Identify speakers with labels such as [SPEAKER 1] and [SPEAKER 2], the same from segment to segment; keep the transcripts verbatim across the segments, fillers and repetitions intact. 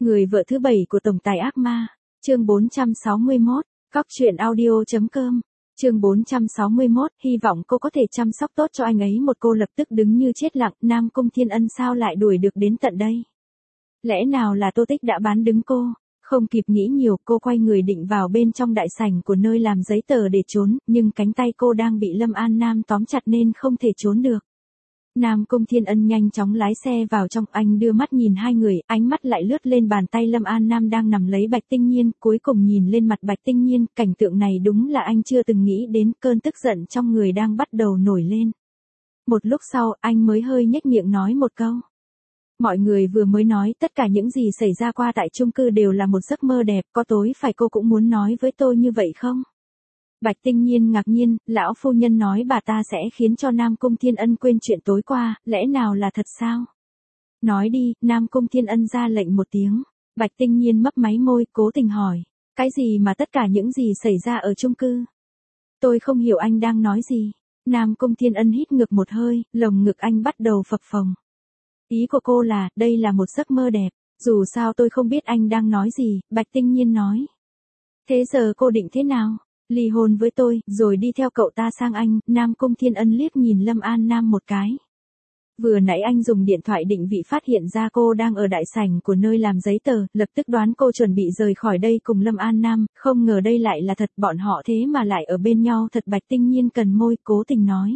[SPEAKER 1] Người vợ thứ bảy của tổng tài ác ma, chương bốn trăm sáu mươi mốt, cóc truyện audio.com, chương bốn trăm sáu mươi mốt, hy vọng cô có thể chăm sóc tốt cho anh ấy. Một cô lập tức đứng như chết lặng, Nam Cung Thiên Ân sao lại đuổi được đến tận đây? Lẽ nào là Tô Tích đã bán đứng cô? Không kịp nghĩ nhiều, cô quay người định vào bên trong đại sảnh của nơi làm giấy tờ để trốn, nhưng cánh tay cô đang bị Lâm An Nam tóm chặt nên không thể trốn được. Nam Cung Thiên Ân nhanh chóng lái xe vào trong, anh đưa mắt nhìn hai người, ánh mắt lại lướt lên bàn tay Lâm An Nam đang nằm lấy Bạch Tinh Nhiên, cuối cùng nhìn lên mặt Bạch Tinh Nhiên, cảnh tượng này đúng là anh chưa từng nghĩ đến, cơn tức giận trong người đang bắt đầu nổi lên. Một lúc sau, anh mới hơi nhếch miệng nói một câu. Mọi người vừa mới nói tất cả những gì xảy ra qua tại chung cư đều là một giấc mơ đẹp, có tối phải cô cũng muốn nói với tôi như vậy không? Bạch Tinh Nhiên ngạc nhiên, lão phu nhân nói bà ta sẽ khiến cho Nam Cung Thiên Ân quên chuyện tối qua, lẽ nào là thật sao? Nói đi, Nam Cung Thiên Ân ra lệnh một tiếng. Bạch Tinh Nhiên mấp máy môi, cố tình hỏi. Cái gì mà tất cả những gì xảy ra ở chung cư? Tôi không hiểu anh đang nói gì. Nam Cung Thiên Ân hít ngược một hơi, lồng ngực anh bắt đầu phập phồng. Ý của cô là, đây là một giấc mơ đẹp. Dù sao tôi không biết anh đang nói gì, Bạch Tinh Nhiên nói. Thế giờ cô định thế nào? Ly hôn với tôi, rồi đi theo cậu ta sang Anh. Nam Cung Thiên Ân liếc nhìn Lâm An Nam một cái. Vừa nãy anh dùng điện thoại định vị phát hiện ra cô đang ở đại sảnh của nơi làm giấy tờ, lập tức đoán cô chuẩn bị rời khỏi đây cùng Lâm An Nam, không ngờ đây lại là thật, bọn họ thế mà lại ở bên nhau thật. Bạch Tinh Nhiên cần môi, cố tình nói.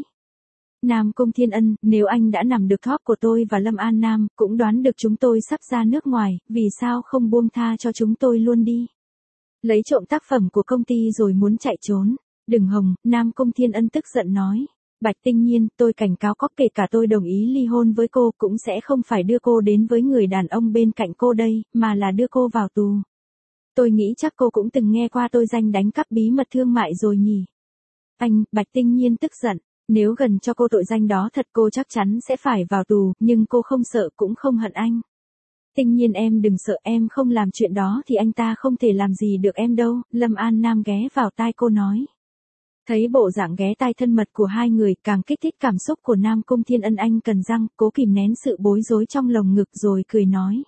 [SPEAKER 1] Nam Cung Thiên Ân, nếu anh đã nắm được thóp của tôi và Lâm An Nam, cũng đoán được chúng tôi sắp ra nước ngoài, vì sao không buông tha cho chúng tôi luôn đi? Lấy trộm tác phẩm của công ty rồi muốn chạy trốn. Đừng hòng, Nam Cung Thiên Ân tức giận nói. Bạch Tinh Nhiên, tôi cảnh cáo có kể cả tôi đồng ý ly hôn với cô cũng sẽ không phải đưa cô đến với người đàn ông bên cạnh cô đây, mà là đưa cô vào tù. Tôi nghĩ chắc cô cũng từng nghe qua tôi danh đánh cắp bí mật thương mại rồi nhỉ. Anh, Bạch Tinh Nhiên tức giận. Nếu gần cho cô tội danh đó thật cô chắc chắn sẽ phải vào tù, nhưng cô không sợ cũng không hận anh. Tinh Nhiên em đừng sợ, em không làm chuyện đó thì anh ta không thể làm gì được em đâu, Lâm An Nam ghé vào tai cô nói. Thấy bộ dạng ghé tai thân mật của hai người càng kích thích cảm xúc của Nam Cung Thiên Ân, anh cần răng, cố kìm nén sự bối rối trong lồng ngực rồi cười nói.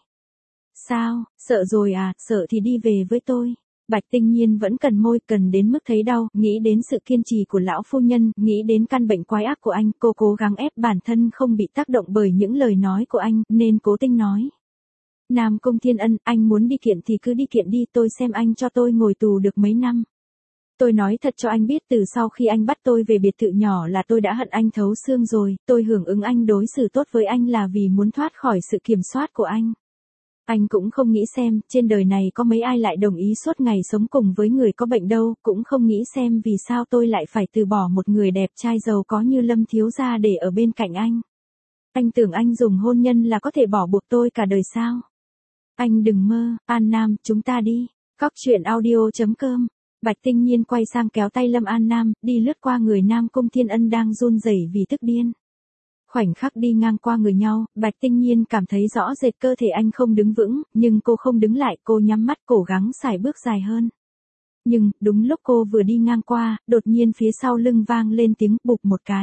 [SPEAKER 1] Sao, sợ rồi à, sợ thì đi về với tôi. Bạch Tinh Nhiên vẫn cần môi, cần đến mức thấy đau, nghĩ đến sự kiên trì của lão phu nhân, nghĩ đến căn bệnh quái ác của anh, cô cố gắng ép bản thân không bị tác động bởi những lời nói của anh, nên cố tình nói. Nam Cung Thiên Ân, anh muốn đi kiện thì cứ đi kiện đi, tôi xem anh cho tôi ngồi tù được mấy năm. Tôi nói thật cho anh biết, từ sau khi anh bắt tôi về biệt thự nhỏ là tôi đã hận anh thấu xương rồi, tôi hưởng ứng anh đối xử tốt với anh là vì muốn thoát khỏi sự kiểm soát của anh. Anh cũng không nghĩ xem, trên đời này có mấy ai lại đồng ý suốt ngày sống cùng với người có bệnh đâu, cũng không nghĩ xem vì sao tôi lại phải từ bỏ một người đẹp trai giàu có như Lâm thiếu gia để ở bên cạnh anh. Anh tưởng anh dùng hôn nhân là có thể bỏ buộc tôi cả đời sao? Anh đừng mơ, An Nam, chúng ta đi. Cóc truyện audio.com. Bạch Tinh Nhiên quay sang kéo tay Lâm An Nam, đi lướt qua người Nam Cung Thiên Ân đang run rẩy vì tức điên. Khoảnh khắc đi ngang qua người nhau, Bạch Tinh Nhiên cảm thấy rõ rệt cơ thể anh không đứng vững, nhưng cô không đứng lại, cô nhắm mắt cố gắng xài bước dài hơn. Nhưng, đúng lúc cô vừa đi ngang qua, đột nhiên phía sau lưng vang lên tiếng bụp một cái.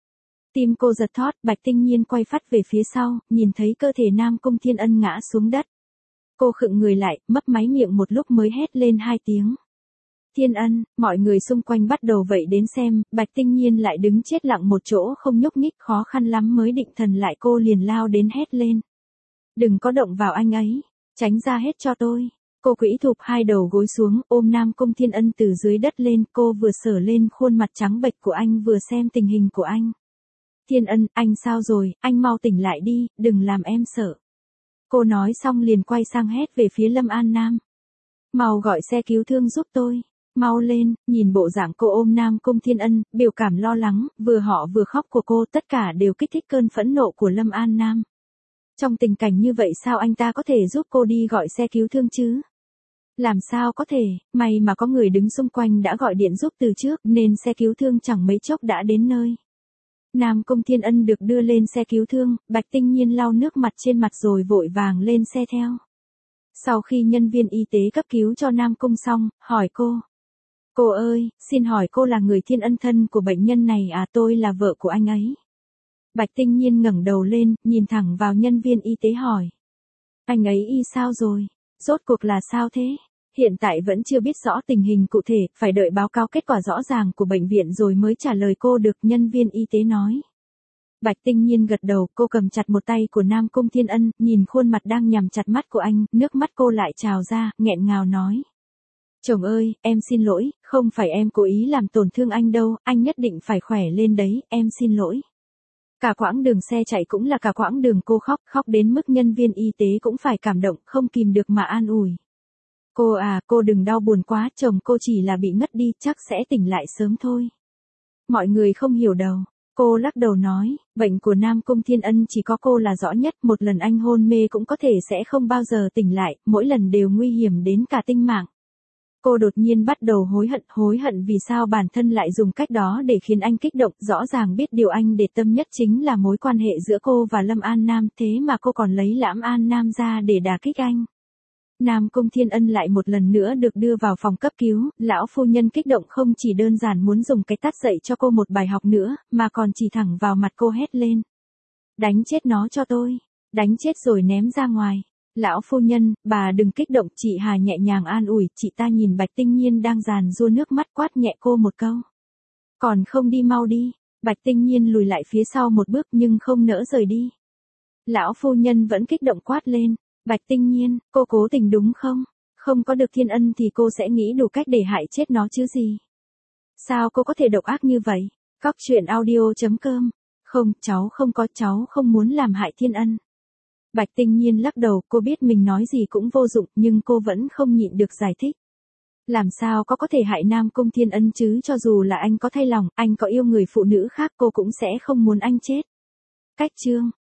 [SPEAKER 1] Tim cô giật thót, Bạch Tinh Nhiên quay phắt về phía sau, nhìn thấy cơ thể Nam Cung Thiên Ân ngã xuống đất. Cô khựng người lại, mấp máy miệng một lúc mới hét lên hai tiếng. Thiên Ân, mọi người xung quanh bắt đầu vậy đến xem, Bạch Tinh Nhiên lại đứng chết lặng một chỗ không nhúc nhích, khó khăn lắm mới định thần lại, cô liền lao đến hét lên. Đừng có động vào anh ấy, tránh ra hết cho tôi. Cô quỹ thụp hai đầu gối xuống, ôm Nam Cung Thiên Ân từ dưới đất lên, cô vừa sờ lên khuôn mặt trắng bệch của anh vừa xem tình hình của anh. Thiên Ân, anh sao rồi, anh mau tỉnh lại đi, đừng làm em sợ. Cô nói xong liền quay sang hét về phía Lâm An Nam. Mau gọi xe cứu thương giúp tôi. Mau lên, nhìn bộ dạng cô ôm Nam Cung Thiên Ân, biểu cảm lo lắng, vừa họ vừa khóc của cô, tất cả đều kích thích cơn phẫn nộ của Lâm An Nam. Trong tình cảnh như vậy sao anh ta có thể giúp cô đi gọi xe cứu thương chứ? Làm sao có thể, may mà có người đứng xung quanh đã gọi điện giúp từ trước, nên xe cứu thương chẳng mấy chốc đã đến nơi. Nam Cung Thiên Ân được đưa lên xe cứu thương, Bạch Tinh Nhiên lau nước mặt trên mặt rồi vội vàng lên xe theo. Sau khi nhân viên y tế cấp cứu cho Nam Cung xong, hỏi cô. Cô ơi, xin hỏi cô là người Thiên Ân thân của bệnh nhân này à? Tôi là vợ của anh ấy. Bạch Tinh Nhiên ngẩng đầu lên, nhìn thẳng vào nhân viên y tế hỏi. Anh ấy y sao rồi? Rốt cuộc là sao thế? Hiện tại vẫn chưa biết rõ tình hình cụ thể, phải đợi báo cáo kết quả rõ ràng của bệnh viện rồi mới trả lời cô được, nhân viên y tế nói. Bạch Tinh Nhiên gật đầu, cô cầm chặt một tay của Nam Cung Thiên Ân, nhìn khuôn mặt đang nhắm chặt mắt của anh, nước mắt cô lại trào ra, nghẹn ngào nói. Chồng ơi, em xin lỗi, không phải em cố ý làm tổn thương anh đâu, anh nhất định phải khỏe lên đấy, em xin lỗi. Cả quãng đường xe chạy cũng là cả quãng đường cô khóc, khóc đến mức nhân viên y tế cũng phải cảm động, không kìm được mà an ủi. Cô à, cô đừng đau buồn quá, chồng cô chỉ là bị ngất đi, chắc sẽ tỉnh lại sớm thôi. Mọi người không hiểu đâu. Cô lắc đầu nói, bệnh của Nam Cung Thiên Ân chỉ có cô là rõ nhất, một lần anh hôn mê cũng có thể sẽ không bao giờ tỉnh lại, mỗi lần đều nguy hiểm đến cả tính mạng. Cô đột nhiên bắt đầu hối hận, hối hận vì sao bản thân lại dùng cách đó để khiến anh kích động, rõ ràng biết điều anh để tâm nhất chính là mối quan hệ giữa cô và Lâm An Nam, thế mà cô còn lấy Lãm An Nam ra để đả kích anh. Nam Cung Thiên Ân lại một lần nữa được đưa vào phòng cấp cứu, lão phu nhân kích động không chỉ đơn giản muốn dùng cái tát dạy cho cô một bài học nữa, mà còn chỉ thẳng vào mặt cô hét lên. Đánh chết nó cho tôi, đánh chết rồi ném ra ngoài. Lão phu nhân, bà đừng kích động, chị Hà nhẹ nhàng an ủi, chị ta nhìn Bạch Tinh Nhiên đang giàn giụa nước mắt quát nhẹ cô một câu. Còn không đi mau đi, Bạch Tinh Nhiên lùi lại phía sau một bước nhưng không nỡ rời đi. Lão phu nhân vẫn kích động quát lên. Bạch Tinh Nhiên, cô cố tình đúng không? Không có được Thiên Ân thì cô sẽ nghĩ đủ cách để hại chết nó chứ gì? Sao cô có thể độc ác như vậy? Cóc truyện audio chấm com. Không, cháu không có, cháu không muốn làm hại Thiên Ân. Bạch Tinh Nhiên lắc đầu, cô biết mình nói gì cũng vô dụng nhưng cô vẫn không nhịn được giải thích. Làm sao có có thể hại Nam Cung Thiên Ân chứ, cho dù là anh có thay lòng, anh có yêu người phụ nữ khác cô cũng sẽ không muốn anh chết. Cách chương.